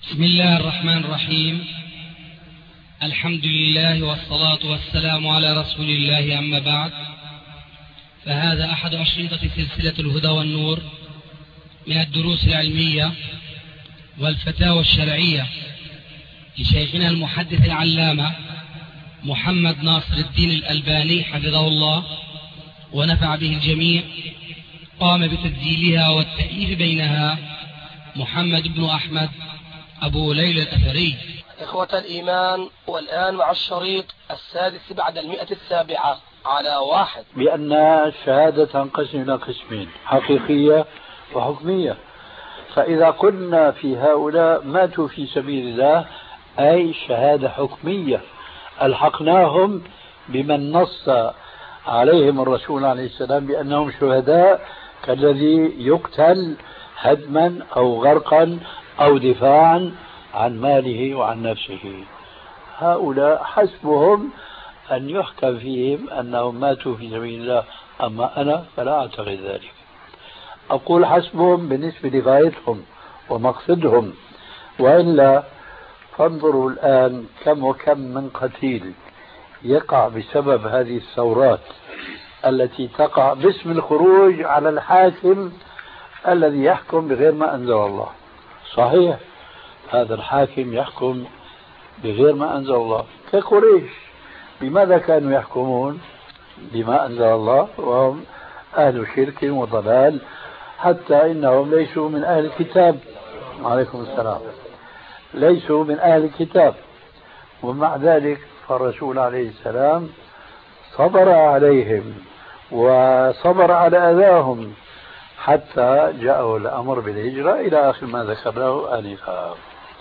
بسم الله الرحمن الرحيم. الحمد لله والصلاة والسلام على رسول الله، أما بعد، فهذا أحد أشرطة سلسلة الهدى والنور من الدروس العلمية والفتاوى الشرعية لشيخنا المحدث العلامة محمد ناصر الدين الألباني حفظه الله ونفع به الجميع. قام بتسجيلها والتأليف بينها محمد بن أحمد أبو ليلى الأثري. إخوة الإيمان، والآن مع الشريط السادس بعد 107 على 1. بأن الشهادة تنقسم إلى قسمين: حقيقية وحكمية. فإذا قلنا في هؤلاء ماتوا في سبيل الله أي شهادة حكمية، ألحقناهم بمن نص عليهم الرسول عليه السلام بأنهم شهداء، كالذي يقتل هدما أو غرقا أو دفاعا عن ماله وعن نفسه. هؤلاء حسبهم أن يحكم فيهم أنهم ماتوا في سبيل الله، أما أنا فلا أعتقد ذلك. أقول حسبهم بالنسبة لغايتهم ومقصدهم، وإلا فانظروا الآن كم وكم من قتيل يقع بسبب هذه الثورات التي تقع باسم الخروج على الحاكم الذي يحكم بغير ما أنزل الله. صحيح، هذا الحاكم يحكم بغير ما أنزل الله، كقريش. بماذا كانوا يحكمون؟ بما أنزل الله، وهم أهل شرك وضلال، حتى إنهم ليسوا من أهل الكتاب. عليكم السلام. ليسوا من أهل الكتاب، ومع ذلك فالرسول عليه السلام صبر عليهم وصبر على أذاهم حتى جاءه الأمر بالهجرة إلى آخر ما ذكرناه آنفا.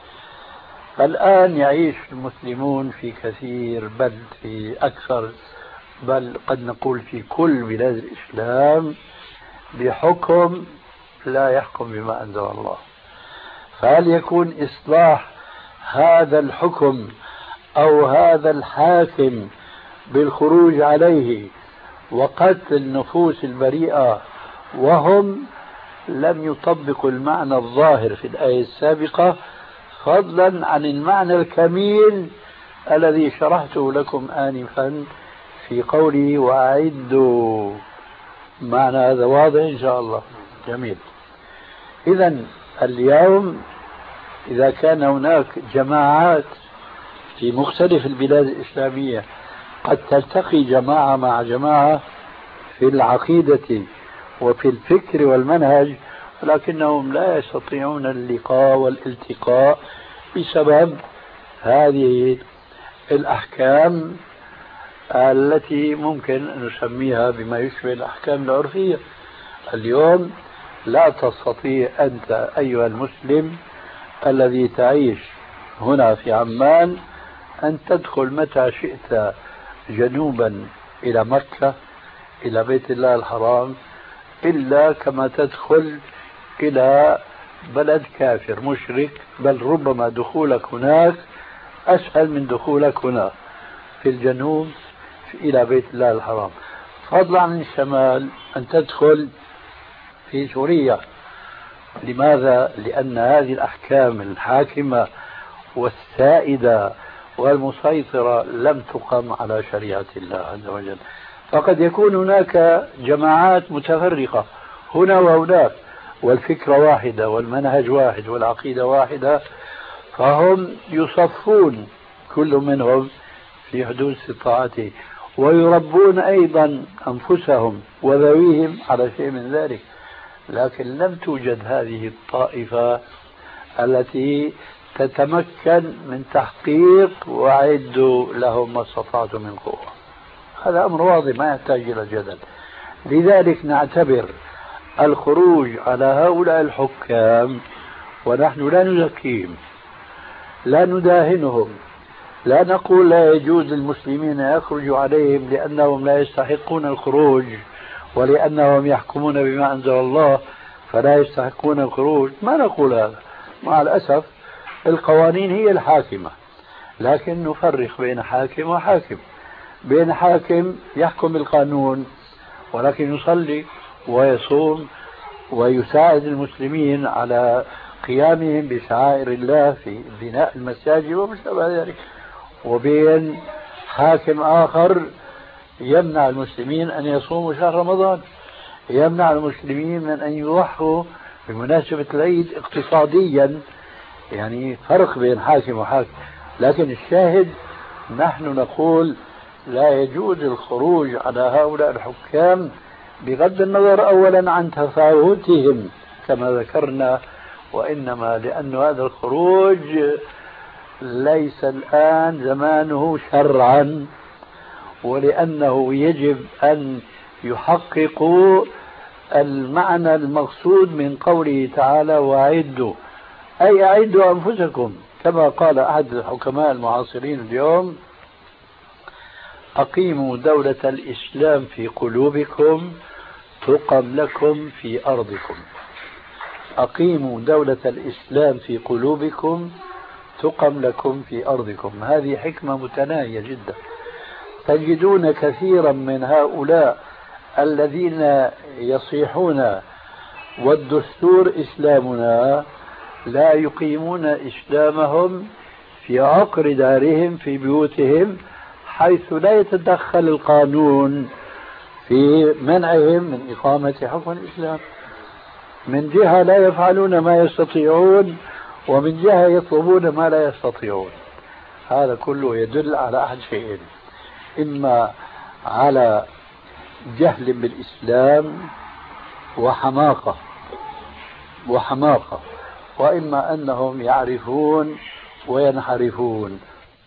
الآن يعيش المسلمون في كثير، بل في أكثر، بل قد نقول في كل بلاد الإسلام بحكم لا يحكم بما أنزل الله. فهل يكون إصلاح هذا الحكم أو هذا الحاكم بالخروج عليه وقتل النفوس البريئة وهم لم يطبقوا المعنى الظاهر في الآية السابقة، فضلا عن المعنى الكميل الذي شرحته لكم آنفا في قوله وأعدوا؟ معنى هذا واضح إن شاء الله. جميل. إذن اليوم إذا كان هناك جماعات في مختلف البلاد الإسلامية قد تلتقي جماعة مع جماعة في العقيدة وفي الفكر والمنهج، ولكنهم لا يستطيعون اللقاء والالتقاء بسبب هذه الأحكام التي ممكن أن نسميها بما يشبه الأحكام العرفية. اليوم لا تستطيع أنت أيها المسلم الذي تعيش هنا في عمان أن تدخل متى شئت جنوبا إلى مكة إلى بيت الله الحرام إلا كما تدخل إلى بلد كافر مشرك، بل ربما دخولك هناك أسهل من دخولك هنا في الجنوب إلى بيت الله الحرام، فضلا عن الشمال أن تدخل في سوريا. لماذا؟ لأن هذه الأحكام الحاكمة والسائدة والمسيطرة لم تقم على شريعة الله عز وجل. فقد يكون هناك جماعات متفرقة هنا وهناك، والفكرة واحدة والمنهج واحد والعقيدة واحدة، فهم يصفون كل منهم في حدود استطاعته ويربون أيضا أنفسهم وذويهم على شيء من ذلك. لكن لم توجد هذه الطائفة التي تتمكن من تحقيق وأعدوا لهم ما استطعتم من قوة. هذا أمر واضح ما يحتاج إلى جدل. لذلك نعتبر الخروج على هؤلاء الحكام، ونحن لا نزكيهم لا نداهنهم، لا نقول لا يجوز للمسلمين أن يخرجوا عليهم لأنهم لا يستحقون الخروج ولأنهم يحكمون بما أنزل الله فلا يستحقون الخروج. ما نقول هذا، مع الأسف القوانين هي الحاكمة، لكن نفرق بين حاكم وحاكم. بين حاكم يحكم بالقانون ولكن يصلي ويصوم ويساعد المسلمين على قيامهم بشعائر الله في بناء المساجد وما شابه ذلك، وبين حاكم آخر يمنع المسلمين أن يصوموا شهر رمضان، يمنع المسلمين من أن يضحوا بمناسبة العيد اقتصاديا. يعني فرق بين حاكم وحاكم. لكن الشاهد نحن نقول لا يجوز الخروج على هؤلاء الحكام بغض النظر أولا عن تفاوتهم كما ذكرنا، وإنما لأن هذا الخروج ليس الآن زمانه شرعا، ولأنه يجب أن يحققوا المعنى المقصود من قوله تعالى وأعدوا، أي أعدوا أنفسكم، كما قال أحد الحكماء المعاصرين اليوم: أقيموا دولة الإسلام في قلوبكم تقم لكم في أرضكم. أقيموا دولة الإسلام في قلوبكم تقم لكم في أرضكم. هذه حكمة متناهية جدا. تجدون كثيرا من هؤلاء الذين يصيحون والدستور إسلامنا لا يقيمون إسلامهم في عقر دارهم في بيوتهم، حيث لا يتدخل القانون في منعهم من إقامة حكم الإسلام. من جهة لا يفعلون ما يستطيعون، ومن جهة يطلبون ما لا يستطيعون. هذا كله يدل على أحد شيئين: إما على جهل بالإسلام وحماقة، وإما أنهم يعرفون وينحرفون.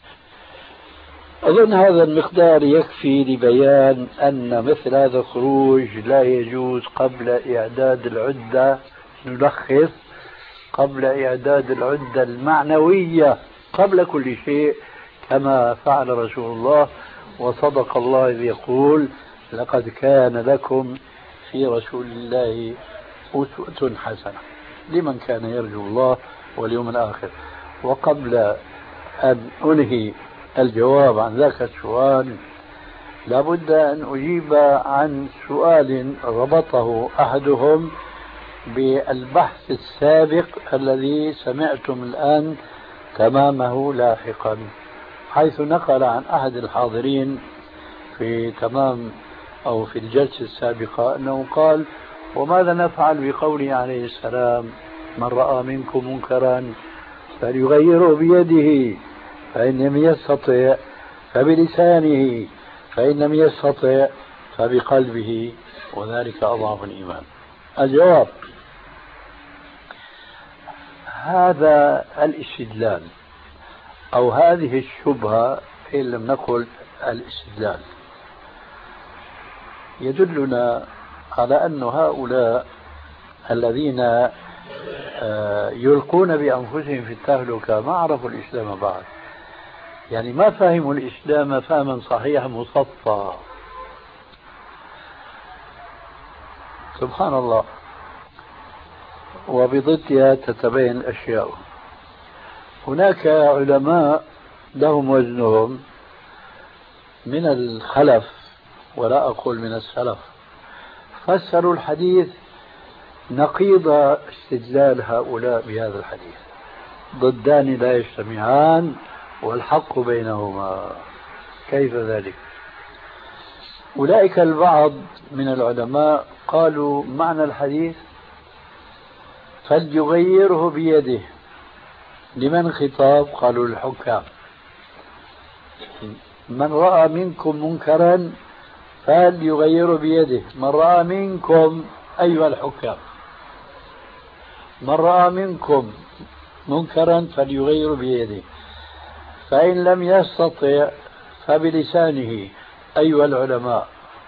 أظن هذا المقدار يكفي لبيان أن مثل هذا الخروج لا يجوز قبل إعداد العدة، نلخص، قبل إعداد العدة المعنوية قبل كل شيء، كما فعل رسول الله. وصدق الله إذ يقول: لقد كان لكم في رسول الله أسوة حسنة لمن كان يرجو الله واليوم الآخر. وقبل أن أنهي الجواب عن ذاك السؤال، لابد أن أجيب عن سؤال ربطه أحدهم بالبحث السابق الذي سمعتم الآن تمامه لاحقا، حيث نقل عن أحد الحاضرين في الجلسة السابقة أنه قال: وماذا نفعل بقوله عليه السلام: من رأى منكم منكرا فليغيره بيده، فإن لم يستطع فبلسانه، فإن لم يستطع فبقلبه، وذلك أضعف الإيمان. الجواب: هذا الاستدلال أو هذه الشبهة، إن لم نقل الاستدلال، يدلنا على أن هؤلاء الذين يلقون بأنفسهم في التهلكة ما عرفوا الإسلام بعد، يعني ما فهموا الإسلام فهما صحيحا مصفى. سبحان الله. وبضدها تتبين الأشياء. هناك علماء لهم وزنهم من الخلف ولا أقول من السلف، فسروا الحديث نقيض استدلال هؤلاء بهذا الحديث: ضدان لا يجتمعان والحق بينهما. كيف ذلك؟ أولئك البعض من العلماء قالوا معنى الحديث فليغيره بيده. لمن خطاب؟ قالوا للحكام. من رأى منكم منكرا فليغيره بيده. من رأى منكم أيها الحكام، من رأى منكم منكرا فليغيره بيده، فإن لم يستطع فبلسانه أيها العلماء،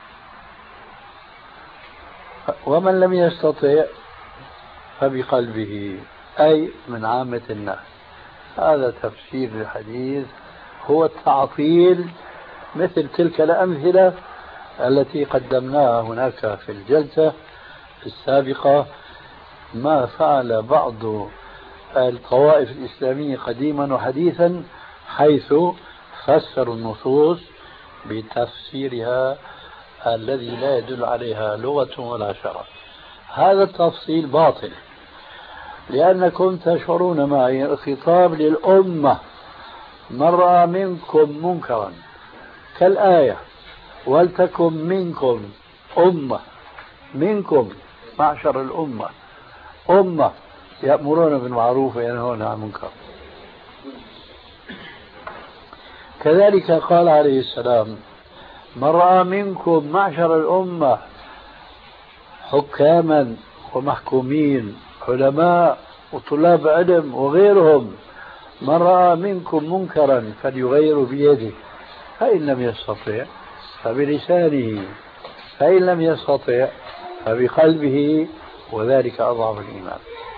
ومن لم يستطع فبقلبه، أي من عامة الناس. هذا تفسير الحديث، هو التعطيل مثل تلك الأمثلة التي قدمناها هناك في الجلسة السابقة، ما فعل بعض الطوائف الإسلامية قديما وحديثا، حيث فسروا النصوص بتفسيرها الذي لا يدل عليها لغة ولا شرع. هذا التفصيل باطل، لأنكم تشعرون معي الخطاب للأمة، من رأى منكم منكرا كالآية ولتكن منكم أمة، منكم معشر الأمة أمة يأمرون بالمعروف وينهون عن المنكر. كذلك قال عليه السلام من رأى منكم معشر الأمة حكاما ومحكومين علماء وطلاب علم وغيرهم، من رأى منكم منكرا فليغير بيده، فإن لم يستطع فبلسانه، فإن لم يستطع فبقلبه، وذلك أضعف الإيمان.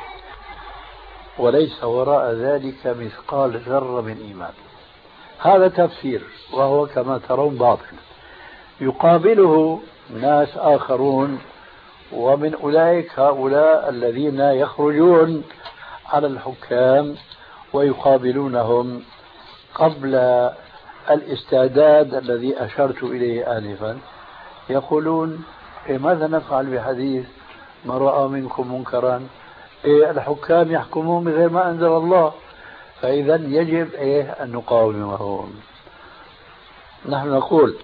وليس وراء ذلك مثقال ذرة من إيمان. هذا تفسير وهو كما ترون باطل. يقابله ناس آخرون، ومن أولئك هؤلاء الذين يخرجون على الحكام ويقابلونهم قبل الاستعداد الذي أشرت إليه آنفا، يقولون ماذا نفعل بحديث من رأى منكم منكرا؟ الحكام يحكمون بغير ما أنزل الله، فإذا يجب أن نقاومهم. نحن نقول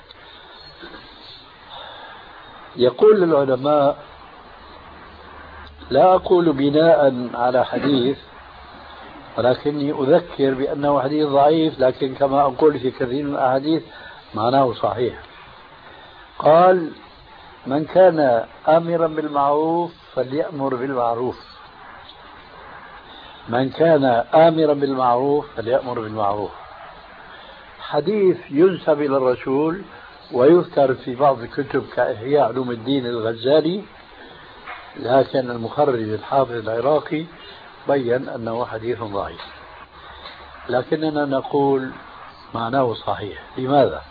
يقول العلماء، لا أقول بناء على حديث ولكني أذكر بأنه حديث ضعيف، لكن كما أقول في كثير من الأحاديث معناه صحيح. قال من كان آمرا بالمعروف فليأمر بالمعروف، من كان آمرا بالمعروف فليأمر بالمعروف. حديث ينسب إلى الرسول ويذكر في بعض الكتب كإحياء علوم الدين الغزالي، لكن المخرج الحافظ العراقي بين أنه حديث ضعيف، لكننا نقول معناه صحيح. لماذا؟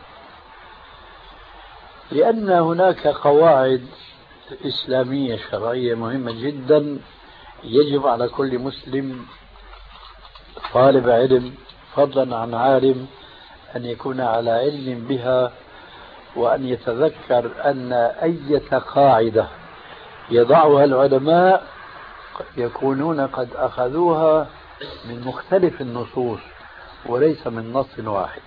لأن هناك قواعد إسلامية شرعية مهمة جدا يجب على كل مسلم طالب علم فضلا عن عالم أن يكون على علم بها، وأن يتذكر أن أي قاعدة يضعها العلماء يكونون قد أخذوها من مختلف النصوص وليس من نص واحد.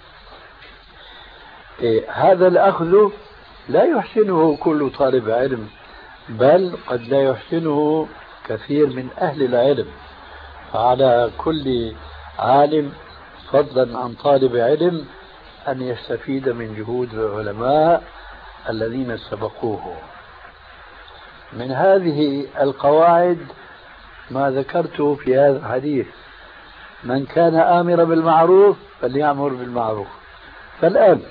هذا الأخذ لا يحسنه كل طالب علم، بل قد لا يحسنه كثير من أهل العلم، فعلى كل عالم فضلا عن طالب علم أن يستفيد من جهود العلماء الذين سبقوه. من هذه القواعد ما ذكرته في هذا الحديث، من كان آمرا بالمعروف فليأمر بالمعروف. فالآن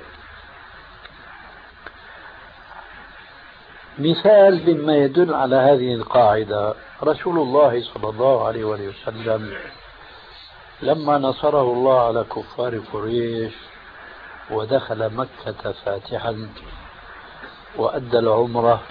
مثال مما يدل على هذه القاعدة، رسول الله صلى الله عليه وسلم لما نصره الله على كفار قريش ودخل مكة فاتحا وأدى العمرة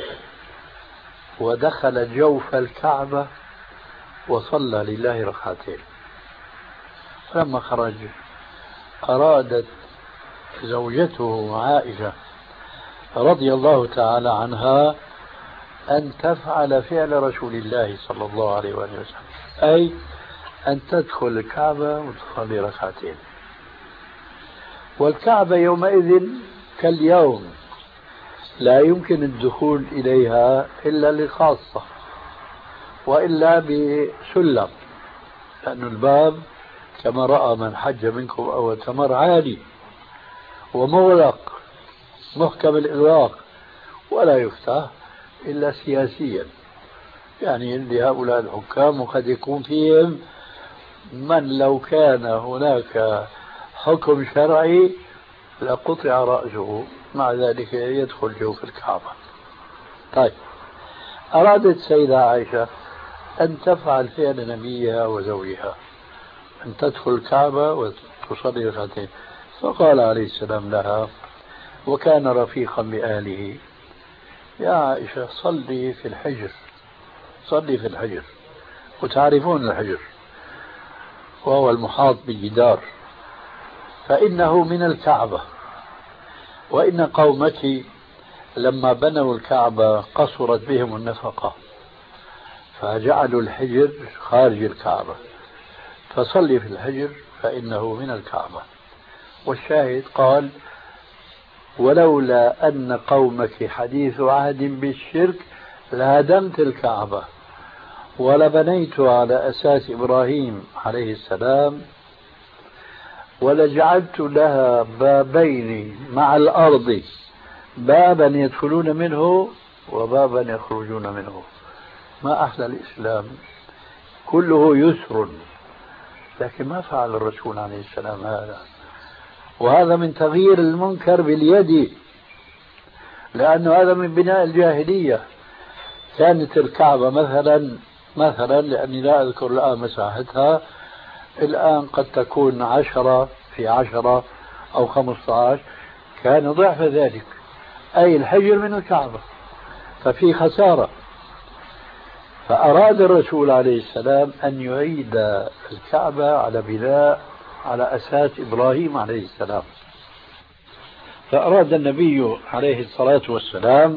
ودخل جوف الكعبة وصلى لله ركعتين، فلما خرج أرادت زوجته عائشة رضي الله تعالى عنها أن تفعل فعل رسول الله صلى الله عليه وسلم، أي أن تدخل الكعبة وتصلي ركعتين. والكعبة يومئذ كاليوم لا يمكن الدخول إليها إلا لخاصة وإلا بسلم، لأن الباب كما رأى من حج منكم أو اعتمر عالي ومغلق محكم الإغلاق ولا يفتح إلا سياسيا، يعني لهؤلاء الحكام، وقد يكون فيهم من لو كان هناك حكم شرعي لقطع رأسه، مع ذلك يدخل جوف الكعبة. طيب، أرادت سيدة عائشة أن تفعل فعل نبيها وزوجها، أن تدخل الكعبة وتصلي ركعتين، فقال عليه السلام لها وكان رفيقا بأهله: يا عائشة صلي في الحجر، صلي في الحجر، وتعرفون الحجر وهو المحاط بالجدار، فإنه من الكعبة، وإن قومك لما بنوا الكعبة قصرت بهم النفقة، فجعلوا الحجر خارج الكعبة، فصلي في الحجر فإنه من الكعبة. والشاهد قال: ولولا أن قومك حديث عهد بالشرك لهدمت الكعبة ولبنيت على أساس إبراهيم عليه السلام ولجعلت لها بابين مع الأرض، بابا يدخلون منه وبابا يخرجون منه. ما أحلى الإسلام، كله يسر، لكن ما فعل الرسول عليه السلام هذا. وهذا من تغيير المنكر باليد، لأنه هذا من بناء الجاهلية. كانت الكعبة مثلا لأني لا أذكر الآن مساحتها، الآن قد تكون 10 في 10 أو 15، كان ضعف ذلك، أي الحجر من الكعبة، ففي خسارة. فأراد الرسول عليه السلام أن يعيد الكعبة على بناء على أساس إبراهيم عليه السلام. فأراد النبي عليه الصلاة والسلام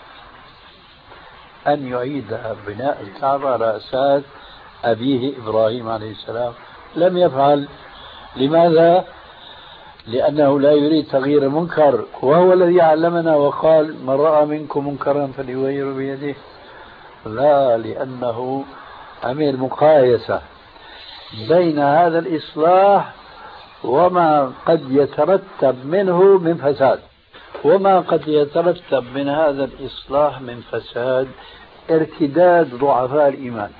أن يعيد بناء الكعبة على أساس أبيه إبراهيم عليه السلام، لم يفعل. لماذا؟ لأنه لا يريد تغيير المنكر، وهو الذي علمنا وقال: من رأى منكم منكرا فليغيره بيده. لا، لأنه عمل مقايسة بين هذا الإصلاح وما قد يترتب منه من فساد، وما قد يترتب من هذا الإصلاح من فساد ارتداد ضعفاء الإيمان.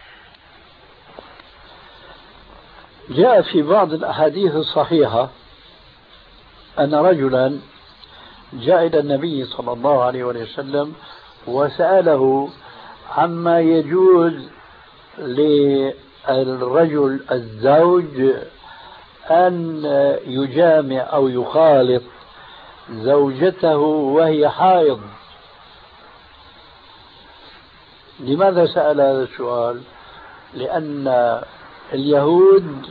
جاء في بعض الأحاديث الصحيحة أن رجلا جاء إلى النبي صلى الله عليه وسلم وسأله عما يجوز للرجل الزوج أن يجامع أو يخالط زوجته وهي حائض. لماذا سأل هذا السؤال؟ لأن اليهود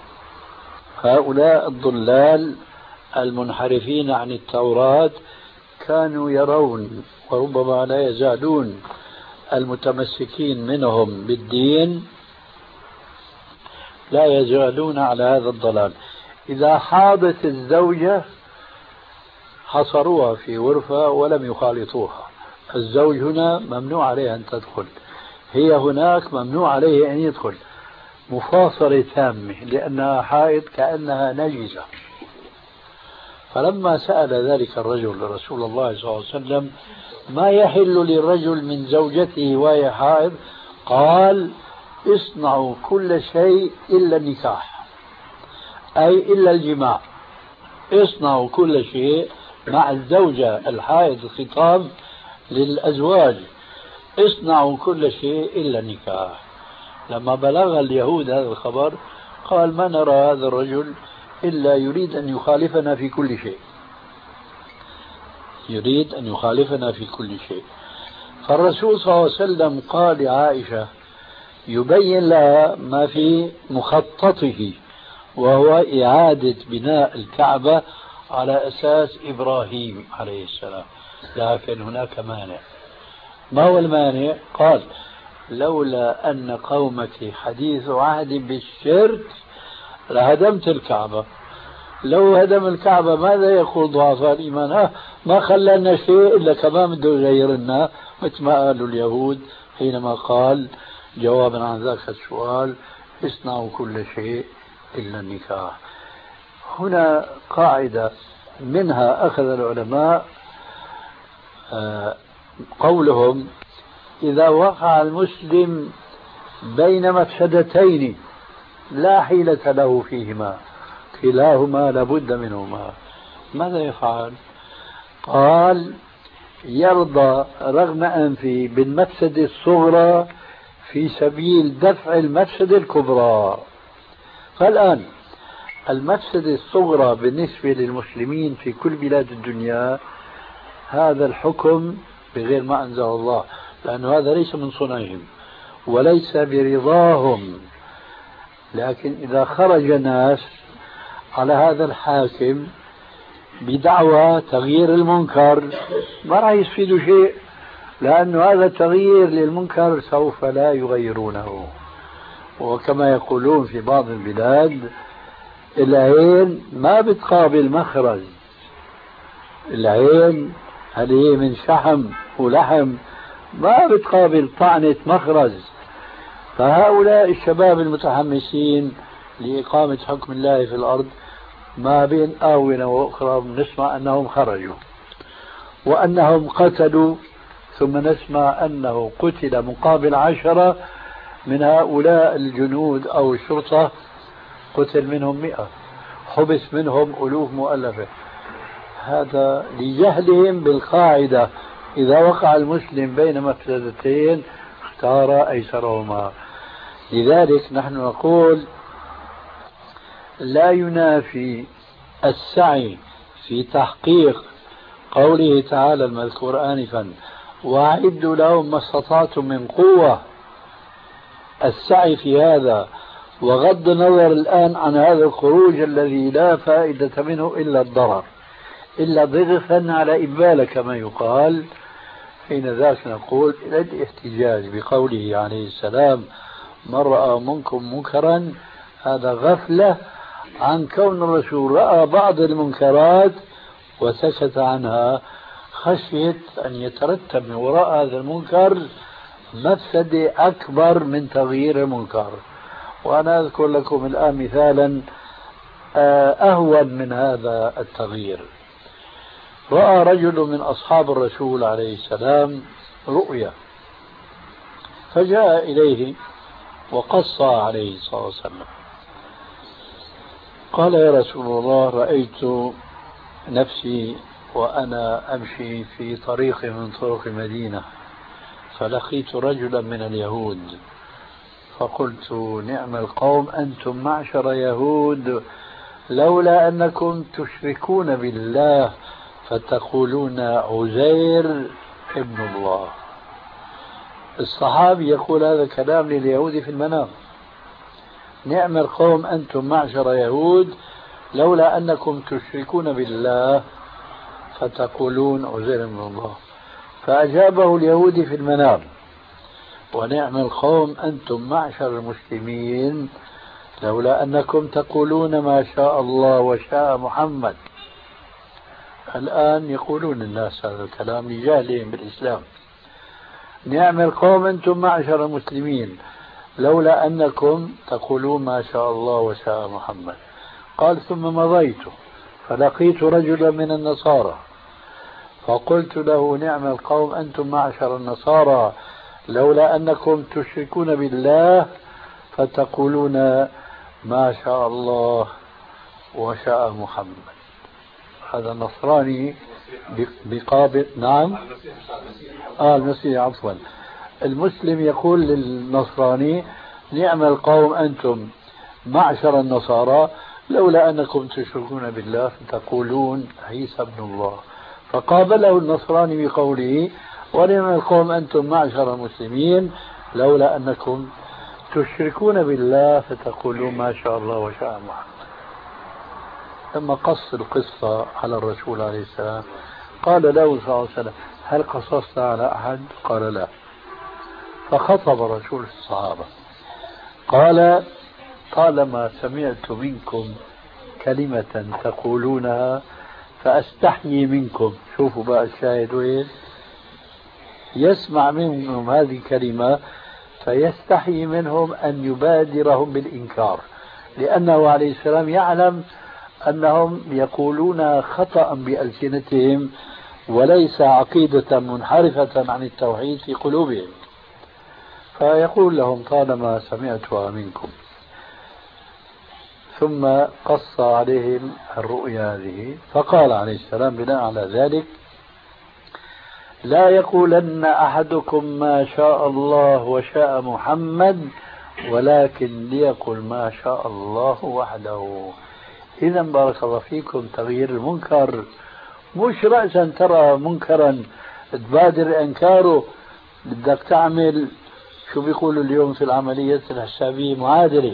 هؤلاء الضلال المنحرفين عن التوراة كانوا يرون، وربما لا يزالون المتمسكين منهم بالدين لا يزالون على هذا الضلال. إذا حاضت الزوجة حصروها في غرفة ولم يخالطوها. الزوج هنا ممنوع عليه أن تدخل، هي هناك ممنوع عليه أن يدخل، مفاصلة تامة، لأنها حائض كأنها نجسة. فلما سأل ذلك الرجل رسول الله صلى الله عليه وسلم ما يحل للرجل من زوجته وهي حائض، قال: اصنعوا كل شيء إلا النكاح، أي إلا الجماع. اصنعوا كل شيء مع الزوجة الحائض، خطاب للأزواج، اصنعوا كل شيء إلا النكاح. لما بلغ اليهود هذا الخبر قال: ما نرى هذا الرجل إلا يريد أن يخالفنا في كل شيء، يريد أن يخالفنا في كل شيء. فالرسول صلى الله عليه وسلم قال لعائشة يبين لها ما في مخططه، وهو إعادة بناء الكعبة على أساس إبراهيم عليه السلام. لكن هناك مانع. ما هو المانع؟ قال: لولا أن قومك حديث عهد بالشرك لهدمت الكعبة. لو هدم الكعبة ماذا يقول ضعفاء الإيمان؟ ما خلنا شيء إلا كمان بده يغيرنا، مثل ما قالوا اليهود حينما قال جوابا عن ذاك السؤال: اصنعوا كل شيء إلا النكاح. هنا قاعدة منها أخذ العلماء قولهم: إذا وقع المسلم بين مفسدتين لا حيلة له فيهما، كلاهما لابد منهما، ماذا يفعل؟ قال: يرضى رغم أنفه بالمفسدة الصغرى في سبيل دفع المفسدة الكبرى. فالآن المفسدة الصغرى بالنسبة للمسلمين في كل بلاد الدنيا هذا الحكم بغير ما أنزل الله، لأنه هذا ليس من صنعهم وليس برضاهم. لكن إذا خرج ناس على هذا الحاكم بدعوى تغيير المنكر ما راح يستفيدوا شيء، لأن هذا التغيير للمنكر سوف لا يغيرونه. وكما يقولون في بعض البلاد العين ما بتقابل مخرج، العين هذه من شحم ولحم ما بتقابل طعنة مخرج. فهؤلاء الشباب المتحمسين لإقامة حكم الله في الأرض ما بين آونة وأخرى نسمع أنهم خرجوا وأنهم قتلوا، ثم نسمع أنه قتل مقابل 10 من هؤلاء الجنود أو الشرطة، قتل منهم 100، حبس منهم ألوف مؤلفة. هذا لجهلهم بالقاعدة، إذا وقع المسلم بين مفسدتين اختار أيسرهما. لذلك نحن نقول لا ينافي السعي في تحقيق قوله تعالى المذكور آنفا وأعدوا لهم ما استطعتم من قوة، السعي في هذا وغض النظر الآن عن هذا الخروج الذي لا فائدة منه إلا الضرر، إلا ضغثا على إبالة كما يقال. حين ذاك نقول إلى الاحتجاج بقوله عليه السلام من رأى منكم منكرا، هذا غفلة عن كون الرسول رأى بعض المنكرات وسكت عنها خشية أن يترتب من وراء هذا المنكر مفسدة أكبر من تغيير المنكر. وأنا أذكر لكم الآن مثالا أهون من هذا التغيير. رأى رجل من أصحاب الرسول عليه السلام رؤيا، فجاء إليه وقص عليه الصلاة والسلام، قال يا رسول الله رأيت نفسي وأنا أمشي في طريق من طرق المدينة فلقيت رجلا من اليهود فقلت نعم القوم أنتم معشر يهود، لولا أنكم تشركون بالله فتقولون عزير ابن الله. الصحابي يقول هذا كلام لليهود في المنام، نعم القوم أنتم معشر يهود لولا أنكم تشركون بالله فتقولون عزير ابن الله. فأجابه اليهودي في المنام ونعم القوم أنتم معشر المسلمين لولا أنكم تقولون ما شاء الله وشاء محمد. الآن يقولون الناس هذا الكلام لجهلهم بالإسلام. نعم القوم أنتم معشر المسلمين لولا أنكم تقولون ما شاء الله وشاء محمد. قال ثم مضيت فلقيت رجلا من النصارى فقلت له نعم القوم أنتم معشر النصارى لولا أنكم تشركون بالله فتقولون ما شاء الله وشاء محمد. هذا النصراني بقابل نعم المسيح عفوا. المسلم يقول للنصراني نعم القوم أنتم معشر النصارى لولا أنكم تشركون بالله فتقولون عيسى ابن الله. فقابله النصراني بقوله ونعم القوم أنتم معشر المسلمين لولا أنكم تشركون بالله فتقولون ما شاء الله وشاء محمد. لما قص القصة على الرسول عليه السلام قال له صلى الله عليه وسلم هل قصصت على أحد؟ قال لا. فخطب الرسول الصحابة قال طالما سمعت منكم كلمة تقولونها فأستحيي منكم. شوفوا بقى الشاهد وين، يسمع منهم هذه الكلمة فيستحيي منهم أن يبادرهم بالإنكار، لأنه عليه السلام يعلم أنهم يقولون خطأ بألسنتهم وليس عقيدة منحرفة عن التوحيد في قلوبهم. فيقول لهم طالما سمعتها منكم. ثم قص عليهم الرؤيا هذه فقال عليه السلام بناء على ذلك لا يقولن أحدكم ما شاء الله وشاء محمد ولكن ليقل ما شاء الله وحده. إذا بارك الله فيكم تغيير المنكر مش رأسا ترى منكرا تبادر إنكاره، بدك تعمل شو بيقولوا اليوم في العملية الحسابية معادلة،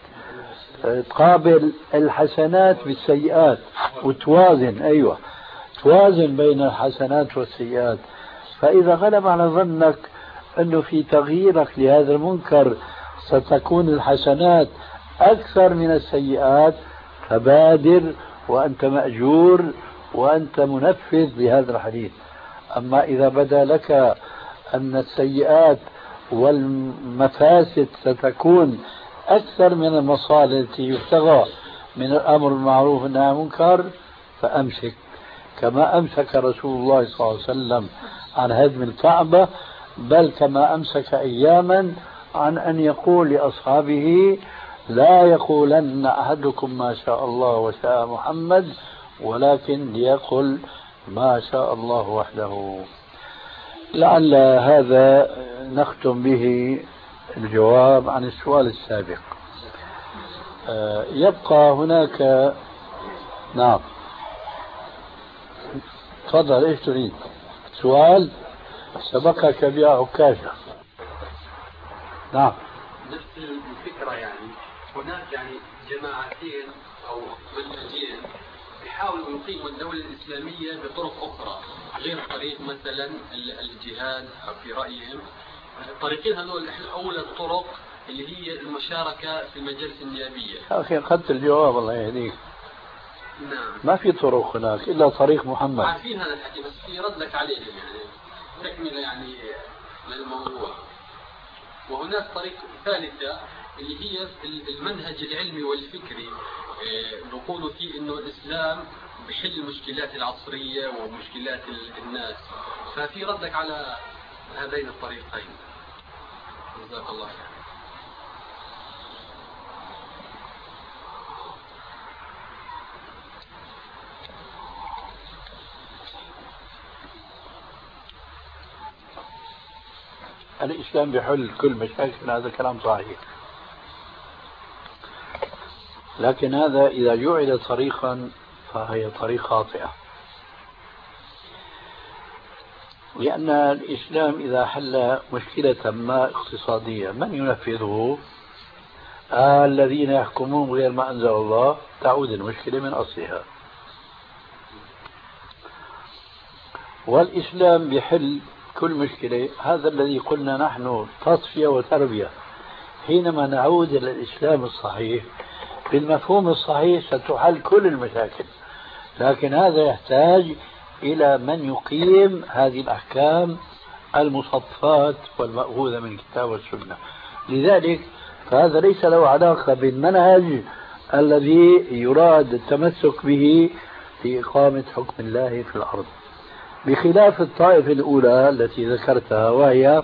تقابل الحسنات بالسيئات وتوازن. أيوة توازن بين الحسنات والسيئات. فإذا غلب على ظنك أنه في تغييرك لهذا المنكر ستكون الحسنات أكثر من السيئات، فبادر وأنت مأجور وأنت منفذ بهذا الحديث. أما إذا بدا لك أن السيئات والمفاسد ستكون أكثر من المصالح التي يبتغى من الأمر بالمعروف والنهي عن المنكر، فأمسك، كما أمسك رسول الله صلى الله عليه وسلم عن هدم الكعبة، بل كما أمسك أياما عن أن يقول لأصحابه: لا يقولن أحدكم ما شاء الله وشاء محمد، ولكن ليقل ما شاء الله وحده. لعل هذا نختم به الجواب عن السؤال السابق. يبقى هناك، نعم تفضل، ايش تريد؟ سؤال سبقك بها عكاشة. نعم. نفس الفكرة، يعني هناك يعني جماعتين أو منهجين يحاولوا يقيموا الدولة الإسلامية بطرق أخرى غير طريق مثلا الجهاد في رأيهم. الطريقين هذول أولى الطرق اللي هي المشاركة في المجالس النيابية. أخي أخذت الجواب، الله يهديك. نعم. ما في طرق هناك إلا طريق محمد. عارفين هذا الحكي، بس في رد لك عليهم يعني تكملة يعني للموضوع. وهناك طريقة ثالثة اللي هي المنهج العلمي والفكري، نقول فيه إنه الإسلام بحل المشكلات العصرية ومشكلات الناس. ففي ردك على هذين الطريقين. جزاك الله خير. الإسلام بحل كل مشاكل، هذا كلام صحيح، لكن هذا إذا جعل طريقا فهي طريق خاطئة، لأن الإسلام إذا حل مشكلة ما اقتصادية من ينفذه؟ الذين يحكمون غير ما أنزل الله، تعود المشكلة من أصلها. والإسلام بحل كل مشكلة، هذا الذي قلنا نحن تصفية وتربية. حينما نعود إلى الإسلام الصحيح بالمفهوم الصحيح ستحل كل المشاكل، لكن هذا يحتاج إلى من يقيم هذه الأحكام المصفات والمأخوذة من الكتاب والسنة. لذلك فهذا ليس له علاقة بالمنهج الذي يراد التمسك به في إقامة حكم الله في الأرض، بخلاف الطائفة الأولى التي ذكرتها، وهي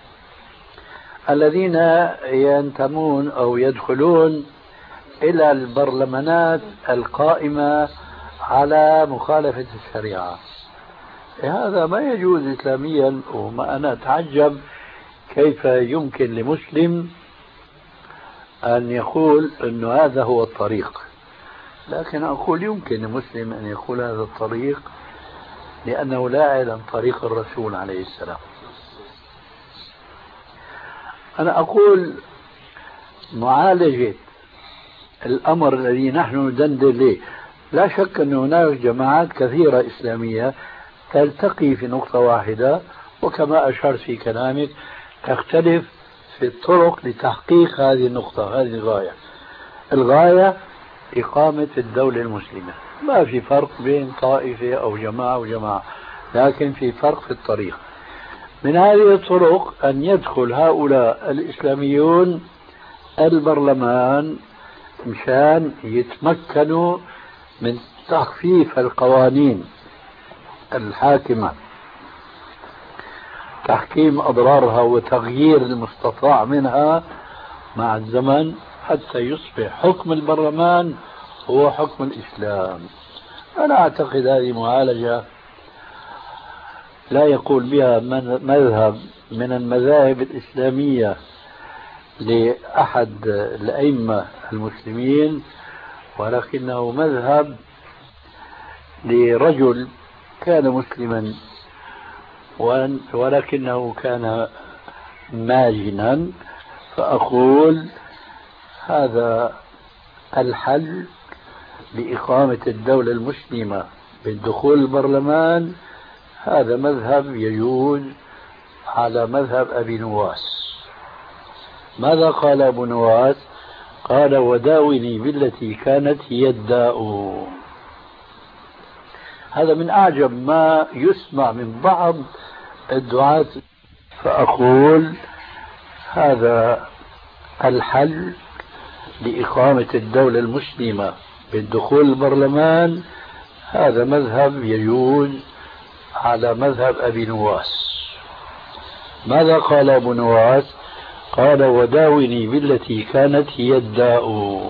الذين ينتمون أو يدخلون إلى البرلمانات القائمة على مخالفة الشريعة. هذا ما يجوز إسلاميا، وما أنا أتعجب كيف يمكن لمسلم أن يقول أن هذا هو الطريق. لكن أقول يمكن لمسلم أن يقول هذا الطريق لأنه لا يعلم طريق الرسول عليه السلام. أنا أقول معالجة الأمر الذي نحن ندندن له، لا شك أن هناك جماعات كثيرة إسلامية تلتقي في نقطة واحدة، وكما أشرت في كلامك تختلف في الطرق لتحقيق هذه النقطة، هذه الغاية. الغاية إقامة الدولة المسلمة، ما في فرق بين طائفة أو جماعة وجماعة، لكن في فرق في الطريق. من هذه الطرق أن يدخل هؤلاء الإسلاميون البرلمان مشان يتمكنوا من تخفيف القوانين الحاكمة، تحكيم أضرارها وتغيير المستطاع منها مع الزمن، حتى يصبح حكم البرلمان هو حكم الإسلام. أنا أعتقد هذه معالجة لا يقول بها مذهب من المذاهب الإسلامية لأحد الأئمة المسلمين، ولكنه مذهب لرجل كان مسلما ولكنه كان ماجنا. فأقول هذا الحل لإقامة الدولة المسلمة بالدخول البرلمان، هذا مذهب يجوز على مذهب أبي نواس. ماذا قال أبو نواس؟ قال وداوني بالتي كانت هي الداء. هذا من أعجب ما يسمع من بعض الدعاة. فأقول هذا الحل لإقامة الدولة المسلمة بالدخول البرلمان، هذا مذهب يجوز على مذهب أبي نواس. ماذا قال أبو نواس؟ قال وداوني بالتي كانت هي الداء.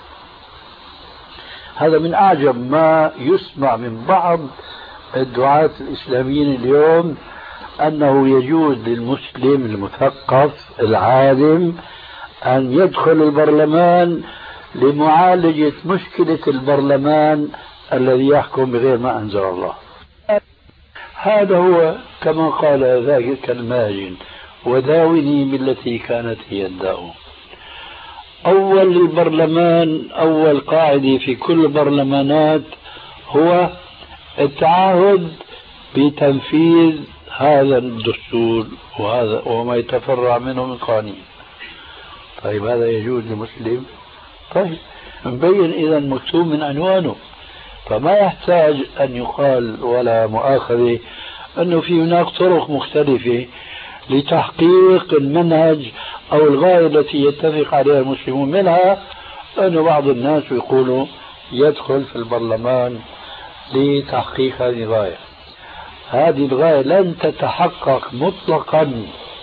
هذا من أعجب ما يسمع من بعض الدعاة الإسلاميين اليوم، أنه يجوز للمسلم المثقف العالم أن يدخل البرلمان لمعالجة مشكلة البرلمان الذي يحكم بغير ما أنزل الله. هذا هو كما قال ذاك الماجن وداوني بالتي كانت هي الداء. أول البرلمان، أول قاعدة في كل البرلمانات هو التعهد بتنفيذ هذا الدستور وهذا وما يتفرع منه من قوانين. طيب هذا يجوز لمسلم؟ طيب مبين إذا مكتوب من عنوانه، فما يحتاج أن يقال ولا مؤاخذة أنه في هناك طرق مختلفة لتحقيق المنهج أو الغاية التي يتفق عليها المسلمون. منها أن بعض الناس يقولوا يدخل في البرلمان لتحقيق هذه الغاية. هذه الغاية لن تتحقق مطلقا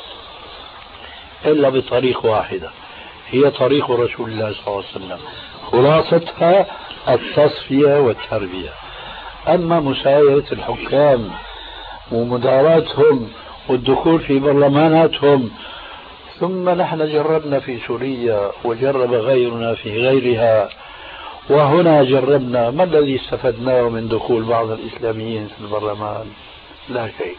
إلا بطريق واحدة، هي طريق رسول الله صلى الله عليه وسلم، خلاصتها التصفية والتربية. أما مسايرة الحكام ومداراتهم والدخول في برلماناتهم، ثم نحن جربنا في سوريا وجرب غيرنا في غيرها، وهنا جربنا، ما الذي استفدناه من دخول بعض الإسلاميين في البرلمان؟ لا شيء.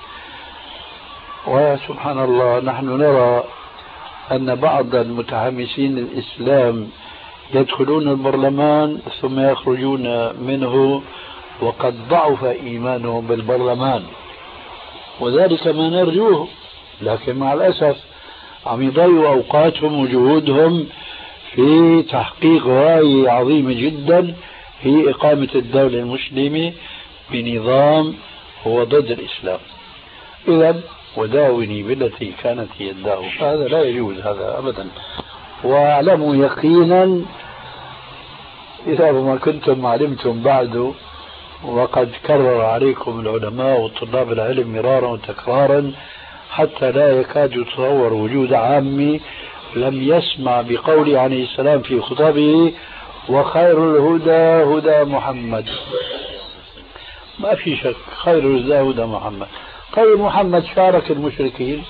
وسبحان الله نحن نرى أن بعض المتحمسين للإسلام يدخلون البرلمان ثم يخرجون منه وقد ضعف إيمانهم بالبرلمان، وذلك ما نرجوه، لكن مع الأسف عم يضيعوا أوقاتهم وجهودهم في تحقيق غاية عظيمة جدا، هي إقامة الدولة المسلمة بنظام هو ضد الإسلام. إذن وداوني بالتي كانت هي الداء، هذا لا يجوز هذا أبدا. واعلموا يقينا إذا ما كنتم علمتم بعد، وقد كرر عليكم العلماء وطلاب العلم مرارا وتكرارا حتى لا يكاد يتصور وجود عامي لم يسمع بقول عليه السلام في خطابه وخير الهدى هدى محمد. ما في شك خير الهدى هدى محمد. طيب محمد شارك المشركين،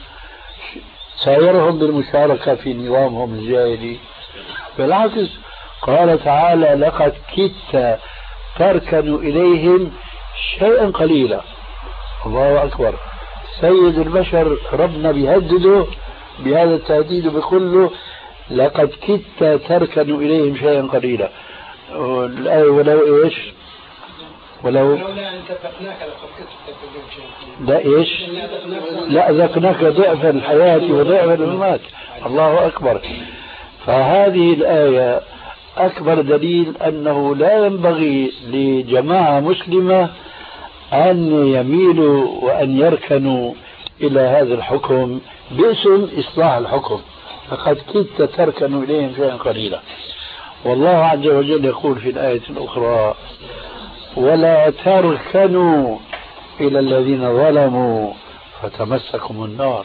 سايرهم بالمشاركة في نظامهم الجاهلي، بالعكس قال تعالى لقد كدت تركن إليهم شيئا قليلا. الله أكبر. سيد البشر ربنا بيهدده بهذا التهديد بكله لقد كدت تركن إليهم شيئا قليلا. الآية ولو إيش؟ ولولا أن ثبتناك لقد كدت تركن إليهم شيئا. لا إيش؟ لا ذقناك ضعف الحياة وضعف الممات. الله أكبر. فهذه الآية أكبر دليل أنه لا ينبغي لجماعة مسلمة أن يميلوا وأن يركنوا إلى هذا الحكم باسم إصلاح الحكم. فقد كدت تركنوا إليهم شيئا قليلا. والله عز وجل يقول في الآية الأخرى ولا تركنوا إلى الذين ظلموا فتمسكم النار.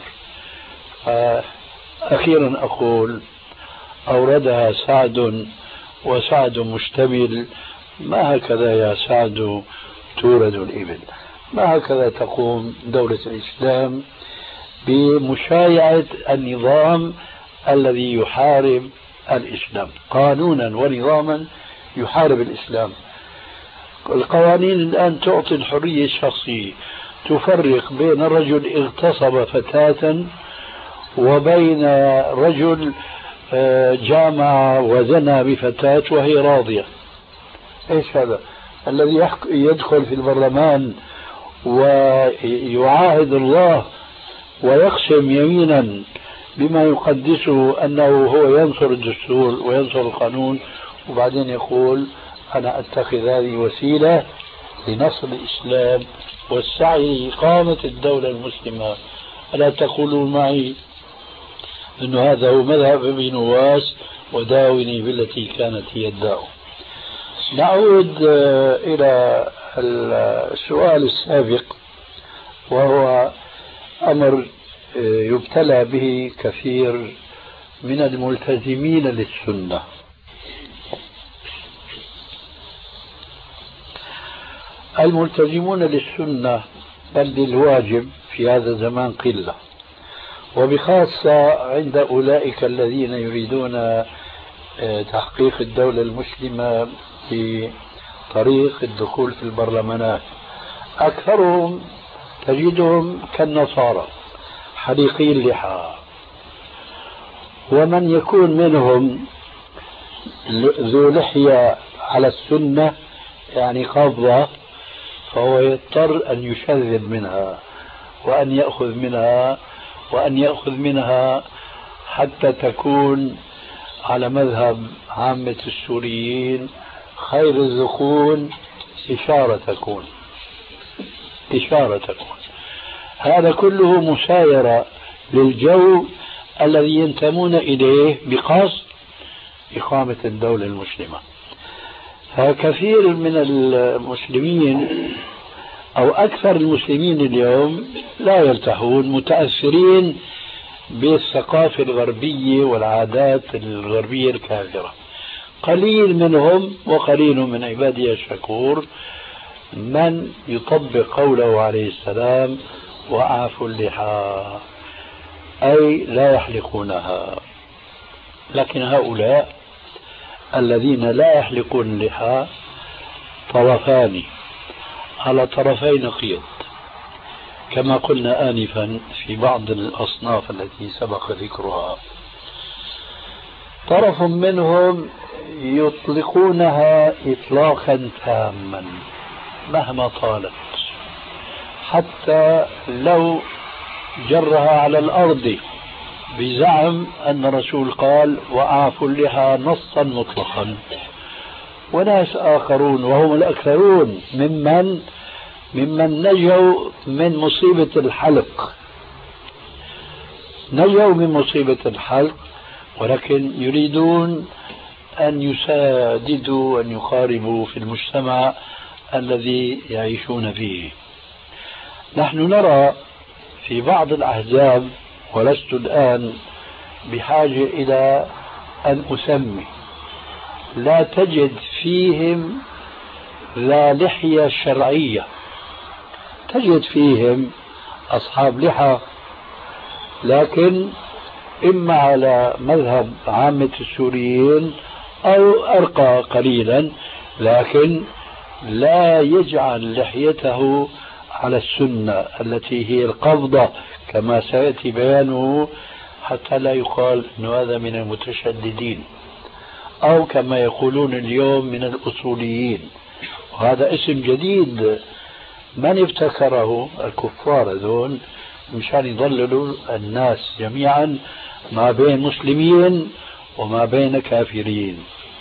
أخيرا أقول أوردها سعد، وسعد مشتمل، ما هكذا يا سعد تورد الإبل، ما هكذا تقوم دولة الإسلام بمشايعة النظام الذي يحارب الإسلام قانونا ونظاما، يحارب الإسلام. القوانين الآن تعطي الحرية الشخصية، تفرق بين رجل اغتصب فتاة وبين رجل جامع وزنى بفتاة وهي راضية. ايش هذا؟ الذي يدخل في البرلمان ويعاهد الله ويقسم يمينا بما يقدسه أنه هو ينصر الدستور وينصر القانون، وبعدين يقول أنا أتخذ هذه وسيلة لنصر الإسلام والسعي لإقامة الدولة المسلمة. ألا تقولون معي أن هذا هو مذهب ابن نواس وداوني بالتي كانت هي الداء. نعود إلى السؤال السابق، وهو أمر يبتلى به كثير من الملتزمين للسنة. الملتزمون للسنة بل للواجب في هذا الزمان قلة، وبخاصة عند أولئك الذين يريدون تحقيق الدولة المسلمة بطريق الدخول في البرلمانات. أكثرهم تجدهم كالنصارى حليقي اللحى، ومن يكون منهم ذو لحية على السنة يعني قبضة فهو يضطر أن يشذب منها وأن يأخذ منها حتى تكون على مذهب عامة السوريين خير الذقون إشارة تكون. هذا كله مسايرة للجو الذي ينتمون إليه بقصد إقامة الدولة المسلمة. فكثير من المسلمين أو أكثر المسلمين اليوم لا يرتاحون، متأثرين بالثقافة الغربية والعادات الغربية الكافرة. قليل منهم وقليل من عبادي الشكور من يطبق قوله عليه السلام وأعفوا اللحى، أي لا يحلقونها. لكن هؤلاء الذين لا يحلقون اللحى طرفان على طرفي نقيض، كما قلنا آنفا في بعض الأصناف التي سبق ذكرها. طرف منهم يطلقونها إطلاقا تاما مهما طالت، حتى لو جرها على الأرض بزعم أن الرسول قال وأعفوا اللحى نصا مطلقا. وناس آخرون وهم الأكثرون ممن نجوا من مصيبة الحلق، ولكن يريدون أن يساددوا وأن يقاربوا في المجتمع الذي يعيشون فيه. نحن نرى في بعض الأحزاب، ولست الآن بحاجة إلى أن أسمي، لا تجد فيهم لا لحية شرعية، تجد فيهم أصحاب لحى لكن إما على مذهب عامة السوريين أو أرقى قليلا، لكن لا يجعل لحيته على السنة التي هي القبضة كما سيأتي بيانه، حتى لا يقال أن هذا من المتشددين أو كما يقولون اليوم من الأصوليين. وهذا اسم جديد من ابتكره؟ الكفار ذون، مشان يضللوا الناس جميعا ما بين مسلمين وما بين كافرين.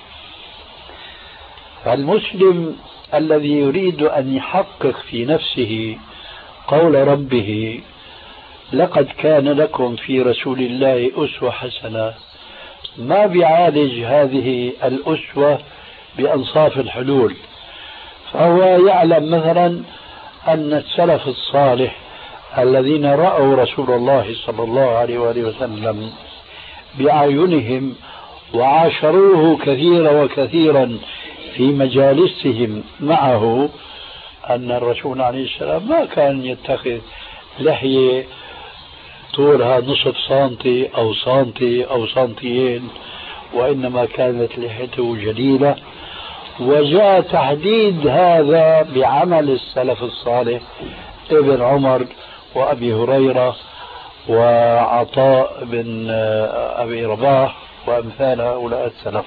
فالمسلم الذي يريد أن يحقق في نفسه قول ربه لقد كان لكم في رسول الله أسوة حسنة، ما بيعالج هذه الأسوة بأنصاف الحلول. فهو يعلم مثلا أن السلف الصالح الذين رأوا رسول الله صلى الله عليه وآله وسلم بأعينهم وعاشروه كثيرا وكثيرا في مجالسهم معه، أن الرسول عليه السلام ما كان يتخذ لحية طولها نصف سنتي أو سنتي أو سنتيين، وإنما كانت لحيته جليلة. وجاء تحديد هذا بعمل السلف الصالح ابن عمر وأبي هريرة وعطاء بن أبي رباح وأمثال هؤلاء السلف.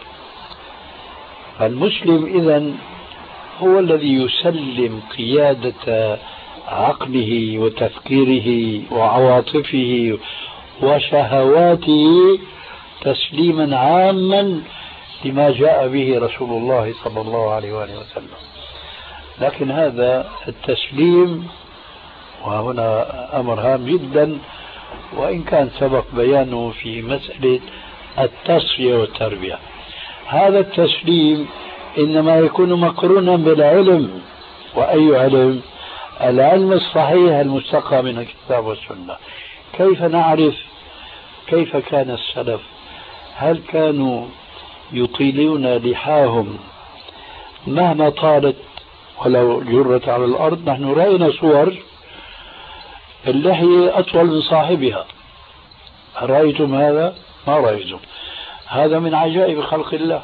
المسلم إذن هو الذي يسلم قيادة عقله وتفكيره وعواطفه وشهواته تسليما عاما لما جاء به رسول الله صلى الله عليه وآله وسلم. لكن هذا التسليم، وهنا أمر هام جدا، وإن كان سبق بيانه في مسألة التصفية والتربية، هذا التسليم إنما يكون مقرونا بالعلم. وأي علم؟ العلم الصحيح المستقى من الكتاب والسنة. كيف نعرف كيف كان السلف؟ هل كانوا يطيلون لحاهم مهما طالت ولو جرت على الأرض؟ نحن رأينا صور اللحية أطول من صاحبها. هل رأيتم هذا؟ ما رأيتم. هذا من عجائب خلق الله.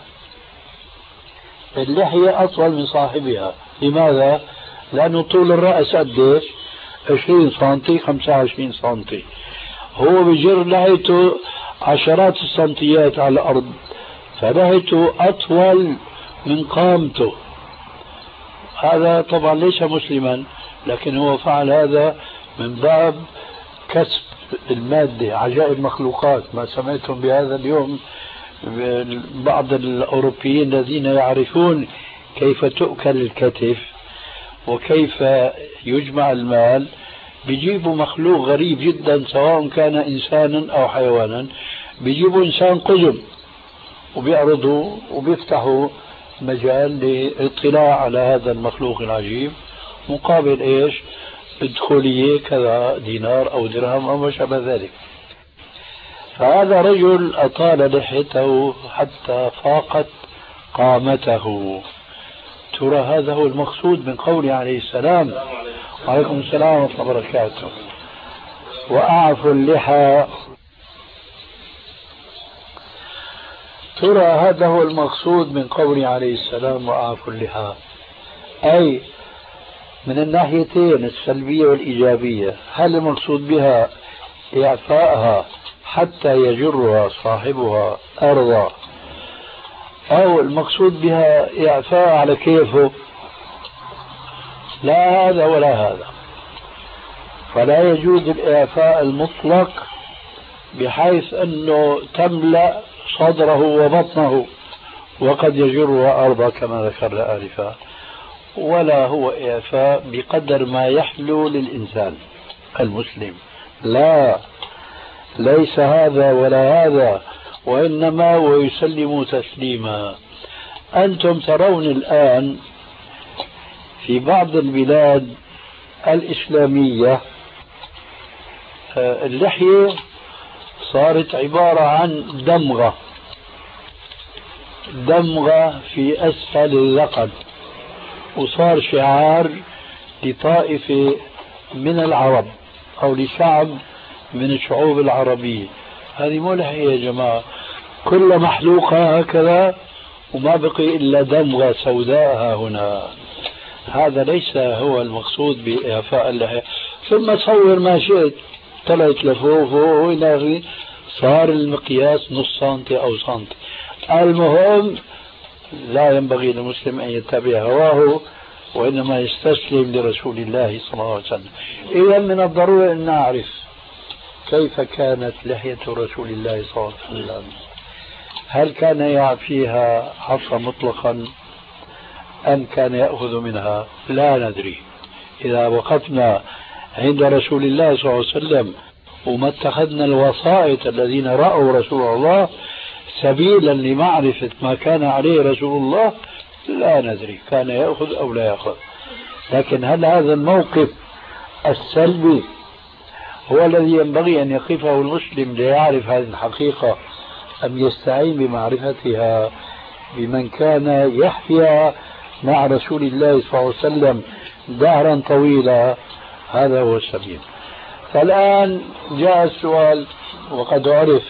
اللحية أطول من صاحبها. لماذا؟ لأنه طول الرأس قديش؟ 20 سنتي 25 سنتي، هو بجر لحيته عشرات السنتيات على الأرض، فلحيته أطول من قامته. هذا طبعا ليس مسلما، لكن هو فعل هذا من باب كسب المادة. عجائب مخلوقات. ما سمعتم بهذا اليوم بعض الأوروبيين الذين يعرفون كيف تؤكل الكتف وكيف يجمع المال، بيجيبوا مخلوق غريب جدا سواء كان إنسانا أو حيوانا، بيجيبوا إنسان قزم وبيعرضوا وبيفتحوا مجال للاطلاع على هذا المخلوق العجيب مقابل إيش؟ ادخلية كذا دينار أو درهم أو ما شابه ذلك. فهذا رجل أطال لحيته حتى فاقت قامته. ترى هذا هو المقصود من قوله عليه السلام. وعليكم السلام ورحمة الله وبركاته. وأعفوا اللحى. ترى هذا هو المقصود من قوله عليه السلام وأعفوا اللحى، أي من الناحيتين السلبية والإيجابية. هل المقصود بها إعفائها حتى يجرها صاحبها أرضا، أو المقصود بها إعفاء على كيفه؟ لا هذا ولا هذا. فلا يجوز الإعفاء المطلق بحيث أنه تملأ صدره وبطنه وقد يجرها أرضا كما ذكرنا آنفا، ولا هو إعفاء بقدر ما يحلو للإنسان المسلم. لا، ليس هذا ولا هذا، وإنما ويسلم تسليما. أنتم ترون الآن في بعض البلاد الإسلامية اللحية صارت عبارة عن دمغة في أسفل الذقن، وصار شعار لطائفة من العرب أو لشعب من الشعوب العربية. هذه مو لحية يا جماعة، كل محلوقة هكذا وما بقي إلا دمغة سوداء هنا. هذا ليس هو المقصود بإعفاء اللحية. ثم تصور ما شئت، طلعت لفوق وإلى آخره، صار المقياس نص سنتي أو سنتي. المهم لا ينبغي للمسلم أن يتبع هواه، وإنما يستسلم لرسول الله صلى الله عليه وسلم. إذا من الضروري أن نعرف كيف كانت لحية رسول الله صلى الله عليه وسلم. هل كان يعفيها عفوا مطلقا أم كان يأخذ منها؟ لا ندري. إذا وقفنا عند رسول الله صلى الله عليه وسلم وما اتخذنا الوسائط الذين رأوا رسول الله سبيلا لمعرفة ما كان عليه رسول الله، لا ندري كان يأخذ أو لا يأخذ. لكن هل هذا الموقف السلبي هو الذي ينبغي أن يقفه المسلم ليعرف هذه الحقيقة، أم يستعين بمعرفتها بمن كان يحيا مع رسول الله صلى الله عليه وسلم دهرا طويلا؟ هذا هو السبيل. فالآن جاء السؤال، وقد عرف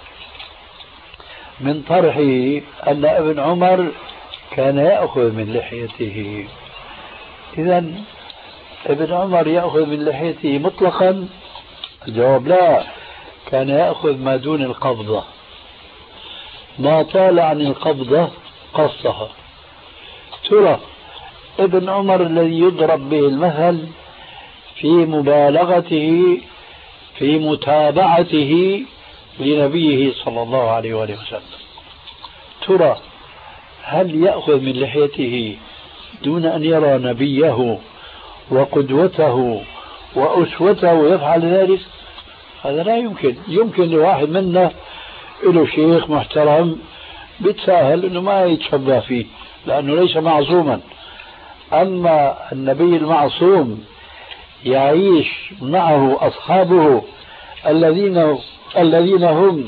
من طرحه أن ابن عمر كان يأخذ من لحيته. إذا ابن عمر يأخذ من لحيته مطلقا؟ الجواب لا، كان يأخذ ما دون القبضة، ما طال عن القبضة قصها. ترى ابن عمر الذي يضرب به المثل في مبالغته في متابعته لنبيه صلى الله عليه وآله وسلم. ترى هل يأخذ من لحيته دون أن يرى نبيه وقدوته وأسوته ويفعل ذلك؟ هذا لا يمكن. يمكن لواحد منا له شيخ محترم بيتساهل أنه ما يتشبه فيه لأنه ليس معصوما. أما النبي المعصوم يعيش معه أصحابه الذين هم